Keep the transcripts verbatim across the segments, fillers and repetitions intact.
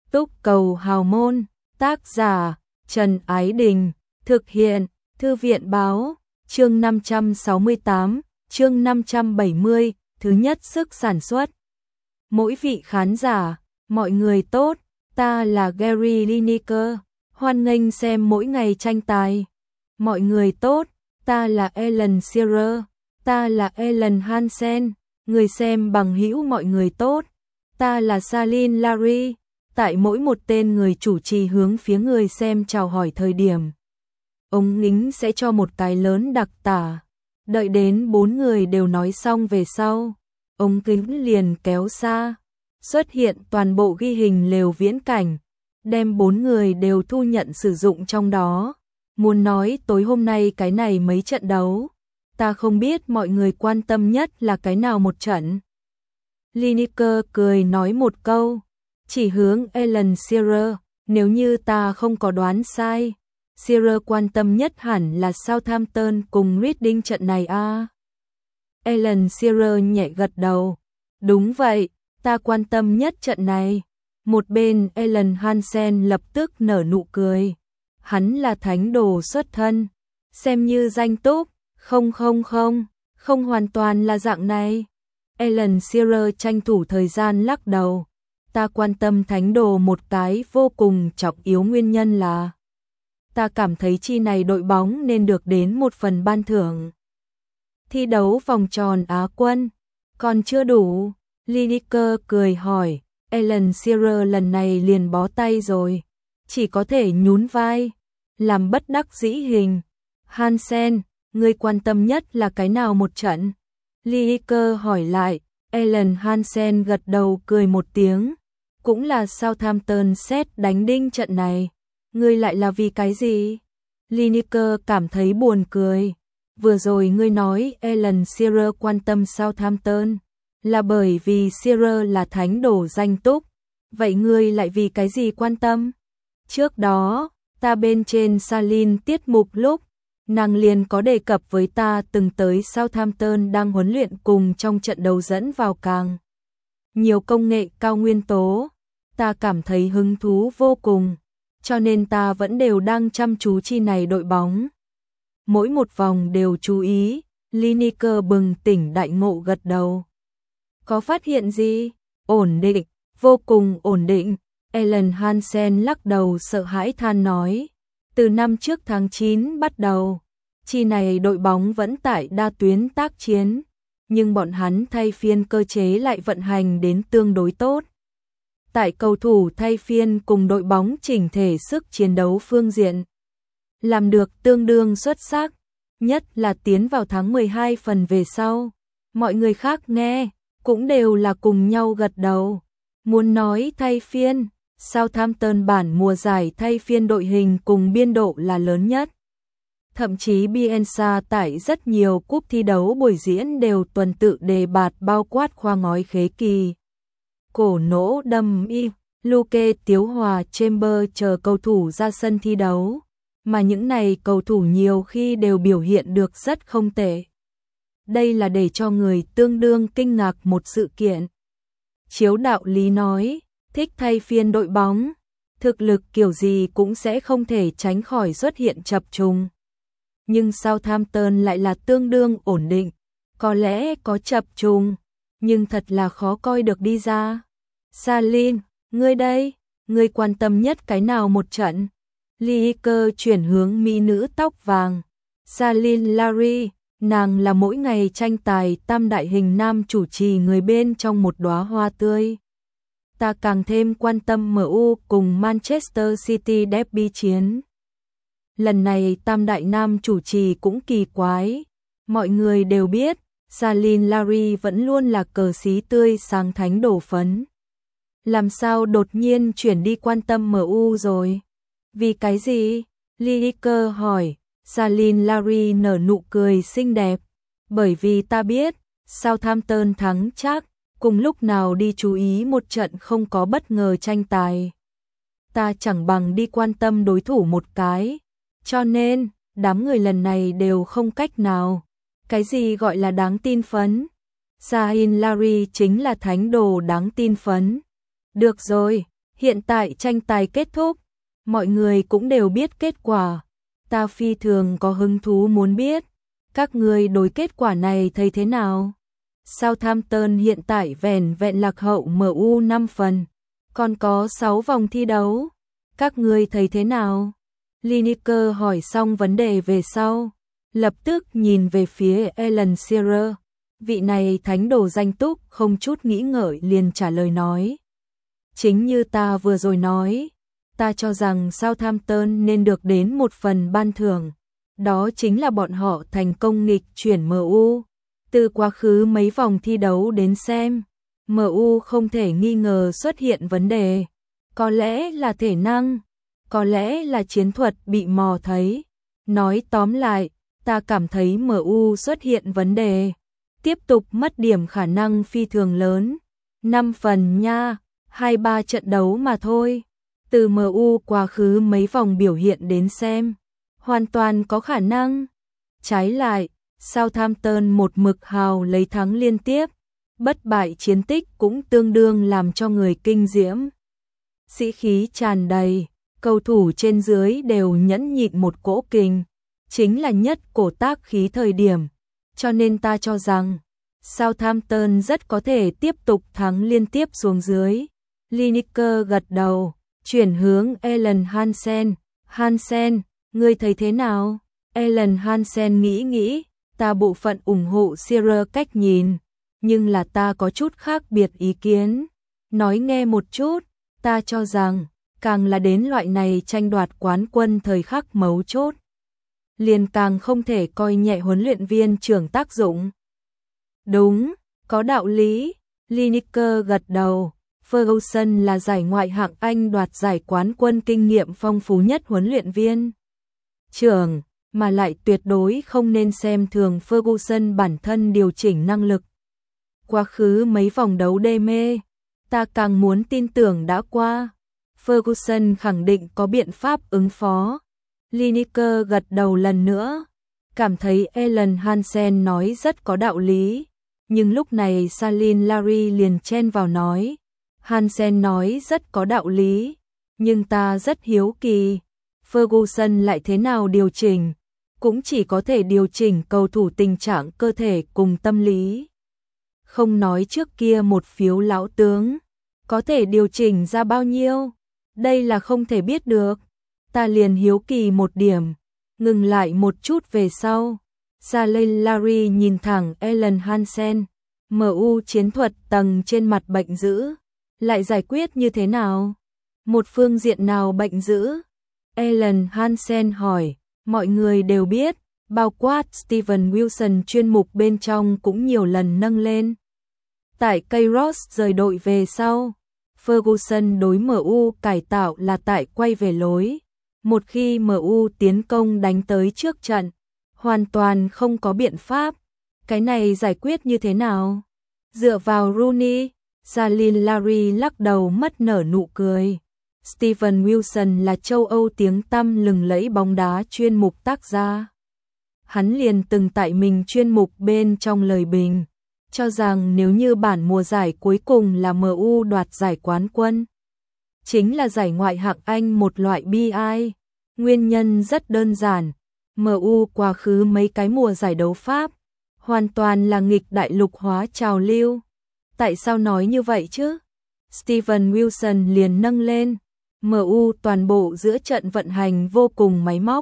Túc cầu hào môn, tác giả Trần Ái Đình, thực hiện Thư viện báo, chương năm trăm sáu mươi tám, chương năm trăm bảy mươi, thứ nhất sức sản xuất. Mỗi vị khán giả, mọi người tốt, ta là Gary Lineker, hoan nghênh xem mỗi ngày tranh tài. Mọi người tốt, ta là Ellen Shearer, ta là Ellen Hansen, người xem bằng hữu mọi người tốt, ta là Saline Larry. Tại mỗi một tên người chủ trì hướng phía người xem chào hỏi thời điểm, ông Nính sẽ cho một cái lớn đặc tả. Đợi đến bốn người đều nói xong về sau, ông Kính liền kéo xa, xuất hiện toàn bộ ghi hình lều viễn cảnh, đem bốn người đều thu nhận sử dụng trong đó. Muốn nói tối hôm nay cái này mấy trận đấu, ta không biết mọi người quan tâm nhất là cái nào một trận. Lineker cười nói một câu, chỉ hướng Ellen Shearer, nếu như ta không có đoán sai, Shearer quan tâm nhất hẳn là Southampton cùng Reading trận này a. À? Ellen Shearer nhẹ gật đầu, đúng vậy, ta quan tâm nhất trận này. Một bên Ellen Hansen lập tức nở nụ cười, hắn là thánh đồ xuất thân, xem như danh túc, không không không, không hoàn toàn là dạng này. Ellen Shearer tranh thủ thời gian lắc đầu, ta quan tâm thánh đồ một cái vô cùng trọng yếu nguyên nhân là ta cảm thấy chi này đội bóng nên được đến một phần ban thưởng. Thi đấu vòng tròn Á quân, còn chưa đủ, Lineker cười hỏi, Ellen Shearer lần này liền bó tay rồi, chỉ có thể nhún vai, làm bất đắc dĩ hình. Hansen, ngươi quan tâm nhất là cái nào một trận? Lineker hỏi lại, Ellen Hansen gật đầu cười một tiếng, cũng là Southampton xét đánh đinh trận này. Ngươi lại là vì cái gì? Lineker cảm thấy buồn cười. Vừa rồi ngươi nói Ellen Shearer quan tâm Southampton là bởi vì Shearer là thánh đồ danh túc. Vậy ngươi lại vì cái gì quan tâm? Trước đó, ta bên trên Saline tiết mục lúc, nàng liền có đề cập với ta từng tới Southampton đang huấn luyện cùng trong trận đấu dẫn vào càng nhiều công nghệ cao nguyên tố. Ta cảm thấy hứng thú vô cùng, cho nên ta vẫn đều đang chăm chú chi này đội bóng. Mỗi một vòng đều chú ý, Lineker bừng tỉnh đại ngộ gật đầu. Có phát hiện gì? Ổn định, vô cùng ổn định. Ellen Hansen lắc đầu sợ hãi than nói, từ năm trước tháng chín bắt đầu, chi này đội bóng vẫn tại đa tuyến tác chiến, nhưng bọn hắn thay phiên cơ chế lại vận hành đến tương đối tốt. Tại cầu thủ thay phiên cùng đội bóng chỉnh thể sức chiến đấu phương diện, làm được tương đương xuất sắc, nhất là tiến vào tháng mười hai phần về sau. Mọi người khác nghe, cũng đều là cùng nhau gật đầu. Muốn nói thay phiên, Southampton bản mùa giải thay phiên đội hình cùng biên độ là lớn nhất. Thậm chí Bielsa tại rất nhiều cúp thi đấu buổi diễn đều tuần tự đề bạt bao quát khoa ngói khế kỳ, cổ nỗ đâm y, Luke Tiếu Hòa Chamber chờ cầu thủ ra sân thi đấu, mà những này cầu thủ nhiều khi đều biểu hiện được rất không tệ. Đây là để cho người tương đương kinh ngạc một sự kiện. Chiếu đạo lý nói, thích thay phiên đội bóng, thực lực kiểu gì cũng sẽ không thể tránh khỏi xuất hiện chập trùng. Nhưng Southampton lại là tương đương ổn định, có lẽ có chập trùng, nhưng thật là khó coi được đi ra. Saline, ngươi đây, ngươi quan tâm nhất cái nào một trận? Lineker chuyển hướng mỹ nữ tóc vàng. Saline Larry, nàng là mỗi ngày tranh tài tam đại hình nam chủ trì người bên trong một đóa hoa tươi. Ta càng thêm quan tâm em u cùng Manchester City derby chiến. Lần này tam đại nam chủ trì cũng kỳ quái. Mọi người đều biết, Saline Larry vẫn luôn là cờ xí tươi sáng thánh đổ phấn. Làm sao đột nhiên chuyển đi quan tâm em u rồi? Vì cái gì? Lineker hỏi. Saline Larry nở nụ cười xinh đẹp. Bởi vì ta biết, Southampton thắng chắc, cùng lúc nào đi chú ý một trận không có bất ngờ tranh tài. Ta chẳng bằng đi quan tâm đối thủ một cái. Cho nên, đám người lần này đều không cách nào. Cái gì gọi là đáng tin phấn? Saline Larry chính là thánh đồ đáng tin phấn. Được rồi, Hiện tại tranh tài kết thúc, mọi người cũng đều biết kết quả. Ta phi thường có hứng thú muốn biết, các ngươi đối kết quả này thấy thế nào? Southampton hiện tại vẻn vẹn lạc hậu em u năm phần, còn có sáu vòng thi đấu. Các ngươi thấy thế nào? Lineker hỏi xong vấn đề về sau, lập tức nhìn về phía Alan Shearer. Vị này thánh đồ danh túc không chút nghĩ ngợi liền trả lời nói. Chính như ta vừa rồi nói, ta cho rằng Southampton nên được đến một phần ban thưởng. Đó chính là bọn họ thành công nghịch chuyển em u. Từ quá khứ mấy vòng thi đấu đến xem, em u không thể nghi ngờ xuất hiện vấn đề. Có lẽ là thể năng, có lẽ là chiến thuật bị mò thấy. Nói tóm lại, ta cảm thấy em u xuất hiện vấn đề. Tiếp tục mất điểm khả năng phi thường lớn. năm phần nha, hai ba trận đấu mà thôi. Từ em u quá khứ mấy vòng biểu hiện đến xem, hoàn toàn có khả năng. Trái lại, Southampton một mực hào lấy thắng liên tiếp, bất bại chiến tích cũng tương đương làm cho người kinh diễm. Sĩ khí tràn đầy, cầu thủ trên dưới đều nhẫn nhịn một cỗ kình, chính là nhất cổ tác khí thời điểm. Cho nên ta cho rằng, Southampton rất có thể tiếp tục thắng liên tiếp xuống dưới. Lineker gật đầu, chuyển hướng Alan Hansen. Hansen, ngươi thấy thế nào? Alan Hansen nghĩ nghĩ, ta bộ phận ủng hộ Shearer cách nhìn, nhưng là ta có chút khác biệt ý kiến. Nói nghe một chút, ta cho rằng, càng là đến loại này tranh đoạt quán quân thời khắc mấu chốt, liền càng không thể coi nhẹ huấn luyện viên trưởng tác dụng. Đúng, có đạo lý, Lineker gật đầu. Ferguson là giải ngoại hạng Anh đoạt giải quán quân kinh nghiệm phong phú nhất huấn luyện viên trưởng, mà lại tuyệt đối không nên xem thường Ferguson bản thân điều chỉnh năng lực. Quá khứ mấy vòng đấu đê mê, ta càng muốn tin tưởng đã qua. Ferguson khẳng định có biện pháp ứng phó. Lineker gật đầu lần nữa, cảm thấy Alan Hansen nói rất có đạo lý. Nhưng lúc này Salin Larry liền chen vào nói, Hansen nói rất có đạo lý, nhưng ta rất hiếu kỳ, Ferguson lại thế nào điều chỉnh, cũng chỉ có thể điều chỉnh cầu thủ tình trạng cơ thể cùng tâm lý. Không nói trước kia một phiếu lão tướng, có thể điều chỉnh ra bao nhiêu, đây là không thể biết được. Ta liền hiếu kỳ một điểm, ngừng lại một chút về sau. Salin Larry nhìn thẳng Alan Hansen, em u chiến thuật tầng trên mặt bệnh dữ, lại giải quyết như thế nào? Một phương diện nào bệnh dữ? Alan Hansen hỏi, mọi người đều biết, bao quát Steven Wilson chuyên mục bên trong cũng nhiều lần nâng lên. Tại Kairos rời đội về sau, Ferguson đối em u cải tạo là tại quay về lối. Một khi em u tiến công đánh tới trước trận, hoàn toàn không có biện pháp. Cái này giải quyết như thế nào? Dựa vào Rooney. Salin Larry lắc đầu mất nở nụ cười. Steven Wilson là châu Âu tiếng tăm lừng lẫy bóng đá chuyên mục tác gia. Hắn liền từng tại mình chuyên mục bên trong lời bình, cho rằng nếu như bản mùa giải cuối cùng là em u đoạt giải quán quân, chính là giải ngoại hạng Anh một loại bi ai. Nguyên nhân rất đơn giản, em u quá khứ mấy cái mùa giải đấu Pháp, hoàn toàn là nghịch đại lục hóa trào lưu. Tại sao nói như vậy chứ? Steven Wilson liền nâng lên, em u toàn bộ giữa trận vận hành vô cùng máy móc.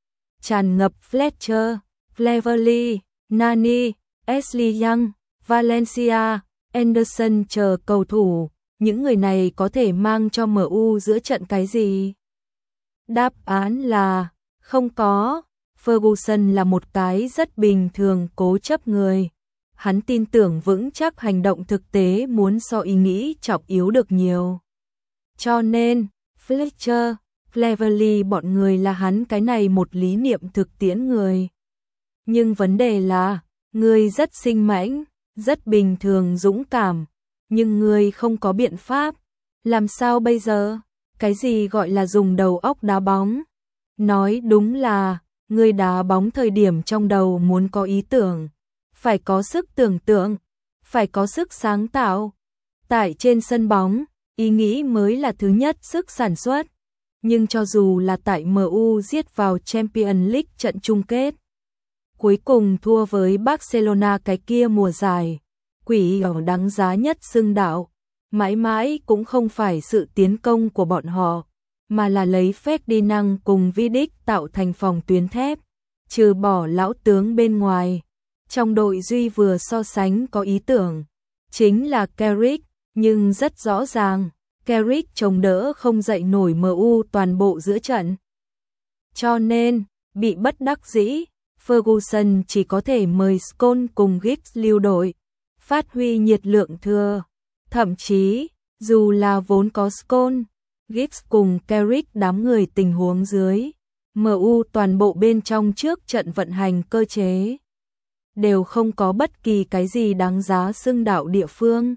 Tràn ngập Fletcher, Cleverley, Nani, Ashley Young, Valencia, Anderson chờ cầu thủ. Những người này có thể mang cho em u giữa trận cái gì? Đáp án là không có. Ferguson là một cái rất bình thường cố chấp người. Hắn tin tưởng vững chắc hành động thực tế muốn so ý nghĩ trọng yếu được nhiều. Cho nên, Fletcher, Cleverley bọn người là hắn cái này một lý niệm thực tiễn người. Nhưng vấn đề là, người rất sinh mãnh, rất bình thường dũng cảm, nhưng người không có biện pháp. Làm sao bây giờ? Cái gì gọi là dùng đầu óc đá bóng? Nói đúng là, người đá bóng thời điểm trong đầu muốn có ý tưởng, phải có sức tưởng tượng, phải có sức sáng tạo. Tại trên sân bóng, ý nghĩ mới là thứ nhất sức sản xuất. Nhưng cho dù là tại em u giết vào Champions League trận chung kết, cuối cùng thua với Barcelona cái kia mùa giải, quỷ ở đáng giá nhất xưng đạo, mãi mãi cũng không phải sự tiến công của bọn họ, mà là lấy Ferdinand cùng Vidic tạo thành phòng tuyến thép, trừ bỏ lão tướng bên ngoài. Trong đội duy vừa so sánh có ý tưởng, chính là Carrick, nhưng rất rõ ràng, Carrick chống đỡ không dậy nổi em u toàn bộ giữa trận. Cho nên, bị bất đắc dĩ, Ferguson chỉ có thể mời Scholes cùng Giggs lưu đội, phát huy nhiệt lượng thừa. Thậm chí, dù là vốn có Scholes, Giggs cùng Carrick đám người tình huống dưới, em u toàn bộ bên trong trước trận vận hành cơ chế đều không có bất kỳ cái gì đáng giá xưng đạo địa phương.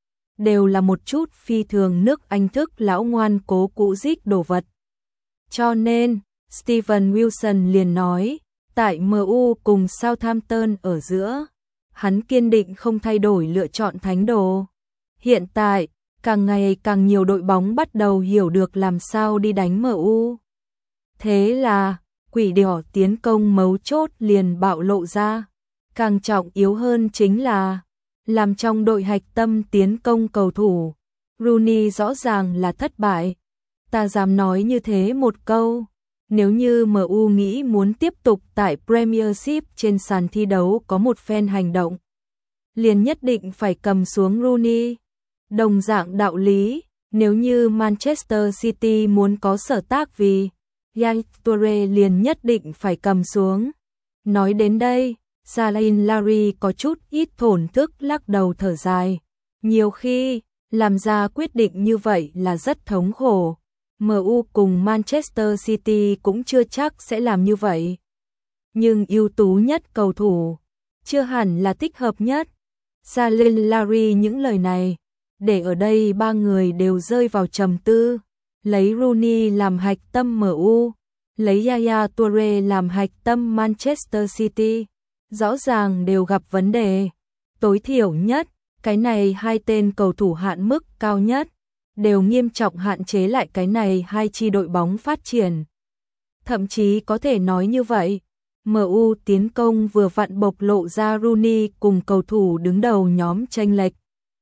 Đều là một chút phi thường nước Anh thức lão ngoan cố cũ dích đồ vật. Cho nên, Steven Wilson liền nói, tại em u cùng Southampton ở giữa, hắn kiên định không thay đổi lựa chọn thánh đồ. Hiện tại, càng ngày càng nhiều đội bóng bắt đầu hiểu được làm sao đi đánh em u. Thế là, quỷ đỏ tiến công mấu chốt liền bạo lộ ra. Càng trọng yếu hơn chính là, làm trong đội hạch tâm tiến công cầu thủ, Rooney rõ ràng là thất bại. Ta dám nói như thế một câu, nếu như em u nghĩ muốn tiếp tục tại Premiership trên sàn thi đấu có một phen hành động, liền nhất định phải cầm xuống Rooney. Đồng dạng đạo lý, nếu như Manchester City muốn có sở tác vì Yaya Toure liền nhất định phải cầm xuống. Nói đến đây, Salin Larry có chút ít thổn thức lắc đầu thở dài. Nhiều khi, làm ra quyết định như vậy là rất thống khổ. em u cùng Manchester City cũng chưa chắc sẽ làm như vậy. Nhưng ưu tú nhất cầu thủ, chưa hẳn là thích hợp nhất. Salin Larry những lời này, để ở đây ba người đều rơi vào trầm tư. Lấy Rooney làm hạch tâm em u, lấy Yaya Toure làm hạch tâm Manchester City. Rõ ràng đều gặp vấn đề. Tối thiểu nhất, cái này hai tên cầu thủ hạn mức cao nhất, đều nghiêm trọng hạn chế lại cái này hai chi đội bóng phát triển. Thậm chí có thể nói như vậy, em u tiến công vừa vặn bộc lộ ra Rooney cùng cầu thủ đứng đầu nhóm chênh lệch.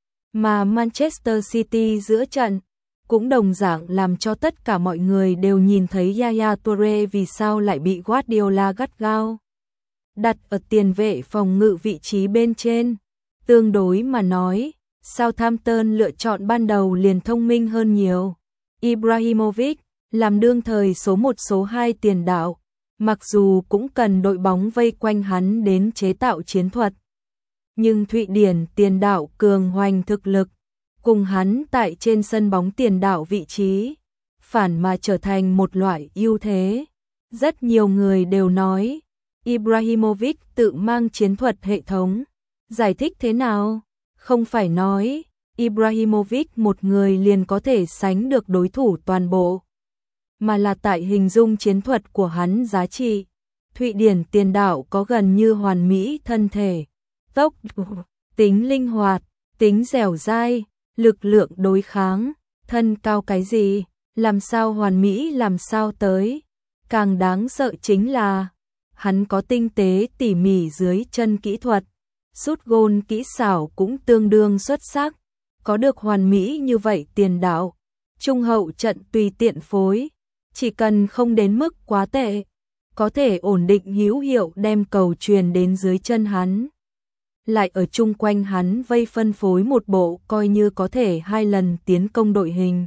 Mà Manchester City giữa trận, cũng đồng dạng làm cho tất cả mọi người đều nhìn thấy Yaya Toure vì sao lại bị Guardiola gắt gao đặt ở tiền vệ phòng ngự vị trí bên trên. Tương đối mà nói, Southampton lựa chọn ban đầu liền thông minh hơn nhiều. Ibrahimovic làm đương thời số một số hai tiền đạo, mặc dù cũng cần đội bóng vây quanh hắn đến chế tạo chiến thuật. Nhưng Thụy Điển tiền đạo cường hoành thực lực, cùng hắn tại trên sân bóng tiền đạo vị trí, phản mà trở thành một loại ưu thế. Rất nhiều người đều nói, Ibrahimovic tự mang chiến thuật hệ thống. Giải thích thế nào? Không phải nói, Ibrahimovic một người liền có thể sánh được đối thủ toàn bộ, mà là tại hình dung chiến thuật của hắn giá trị. Thụy Điển tiền đạo có gần như hoàn mỹ thân thể, tốc độ, tính linh hoạt, tính dẻo dai, lực lượng đối kháng, thân cao cái gì, làm sao hoàn mỹ làm sao tới. Càng đáng sợ chính là, hắn có tinh tế tỉ mỉ dưới chân kỹ thuật, sút gôn kỹ xảo cũng tương đương xuất sắc. Có được hoàn mỹ như vậy tiền đạo, trung hậu trận tùy tiện phối, chỉ cần không đến mức quá tệ, có thể ổn định hữu hiệu đem cầu truyền đến dưới chân hắn. Lại ở chung quanh hắn vây phân phối một bộ coi như có thể hai lần tiến công đội hình.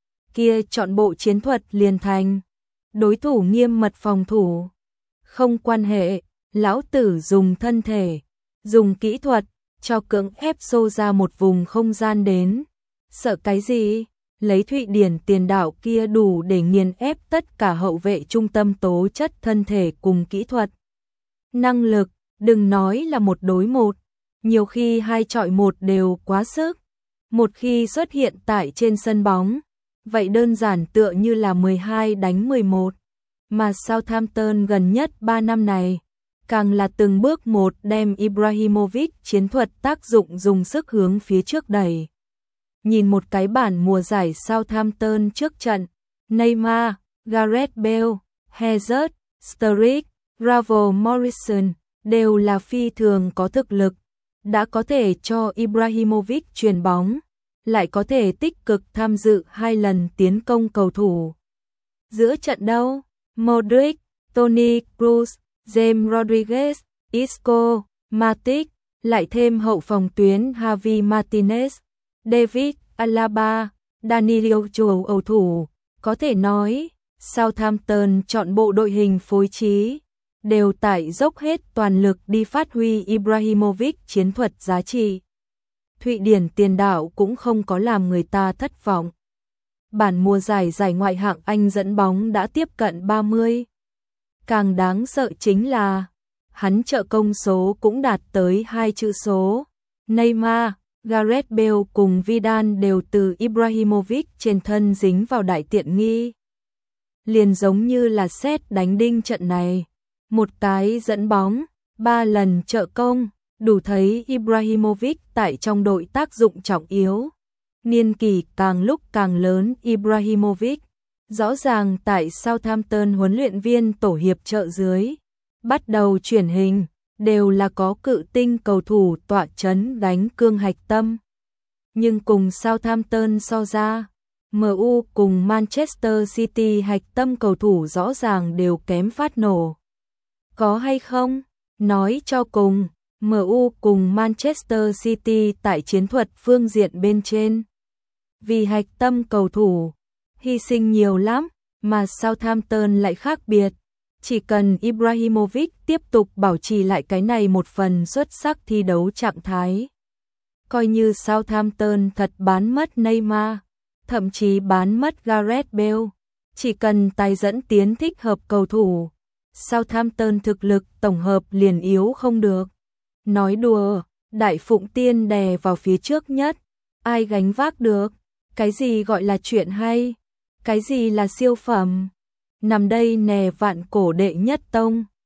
Kia chọn bộ chiến thuật liền thành, đối thủ nghiêm mật phòng thủ. Không quan hệ, lão tử dùng thân thể, dùng kỹ thuật, cho cưỡng ép xô ra một vùng không gian đến. Sợ cái gì? Lấy Thụy Điển tiền đạo kia đủ để nghiền ép tất cả hậu vệ trung tâm tố chất thân thể cùng kỹ thuật. Năng lực, đừng nói là một đối một, nhiều khi hai chọi một đều quá sức. Một khi xuất hiện tại trên sân bóng, vậy đơn giản tựa như là mười hai đánh mười một. Mà Southampton gần nhất ba năm này, càng là từng bước một đem Ibrahimovic chiến thuật tác dụng dùng sức hướng phía trước đẩy. nhìn một cái bản mùa giải Southampton trước trận, Neymar, Gareth Bale, Hazard, Sturridge, Ravel Morrison đều là phi thường có thực lực, đã có thể cho Ibrahimovic chuyền bóng, lại có thể tích cực tham dự hai lần tiến công cầu thủ. Giữa trận đâu, Modric, Toni Kroos, James Rodriguez, Isco, Matic, lại thêm hậu phòng tuyến Javi Martinez, David Alaba, Danilo cầu thủ, có thể nói Southampton chọn bộ đội hình phối trí, đều tải dốc hết toàn lực đi phát huy Ibrahimovic chiến thuật giá trị. Thụy Điển tiền đạo cũng không có làm người ta thất vọng. Bản mùa giải giải ngoại hạng Anh dẫn bóng đã tiếp cận ba mươi. Càng đáng sợ chính là hắn trợ công số cũng đạt tới hai chữ số. Neymar, Gareth Bale cùng Vidal đều từ Ibrahimovic trên thân dính vào đại tiện nghi. Liền giống như là sét đánh đinh trận này. Một cái dẫn bóng, ba lần trợ công, đủ thấy Ibrahimovic tại trong đội tác dụng trọng yếu. Niên kỷ càng lúc càng lớn Ibrahimovic, rõ ràng tại Southampton huấn luyện viên tổ hiệp trợ dưới, bắt đầu chuyển hình, đều là có cự tinh cầu thủ tọa chấn gánh cương hạch tâm. Nhưng cùng Southampton so ra, em u cùng Manchester City hạch tâm cầu thủ rõ ràng đều kém phát nổ. Có hay không? Nói cho cùng, em u cùng Manchester City tại chiến thuật phương diện bên trên. Vì hạch tâm cầu thủ, hy sinh nhiều lắm, mà Southampton lại khác biệt. Chỉ cần Ibrahimovic tiếp tục bảo trì lại cái này một phần xuất sắc thi đấu trạng thái. Coi như Southampton thật bán mất Neymar, thậm chí bán mất Gareth Bale, chỉ cần tài dẫn tiến thích hợp cầu thủ, Southampton thực lực tổng hợp liền yếu không được. Nói đùa, Đại Phụng Tiên đè vào phía trước nhất, ai gánh vác được? Cái gì gọi là chuyện hay? Cái gì là siêu phẩm? Nằm đây nè vạn cổ đệ nhất tông.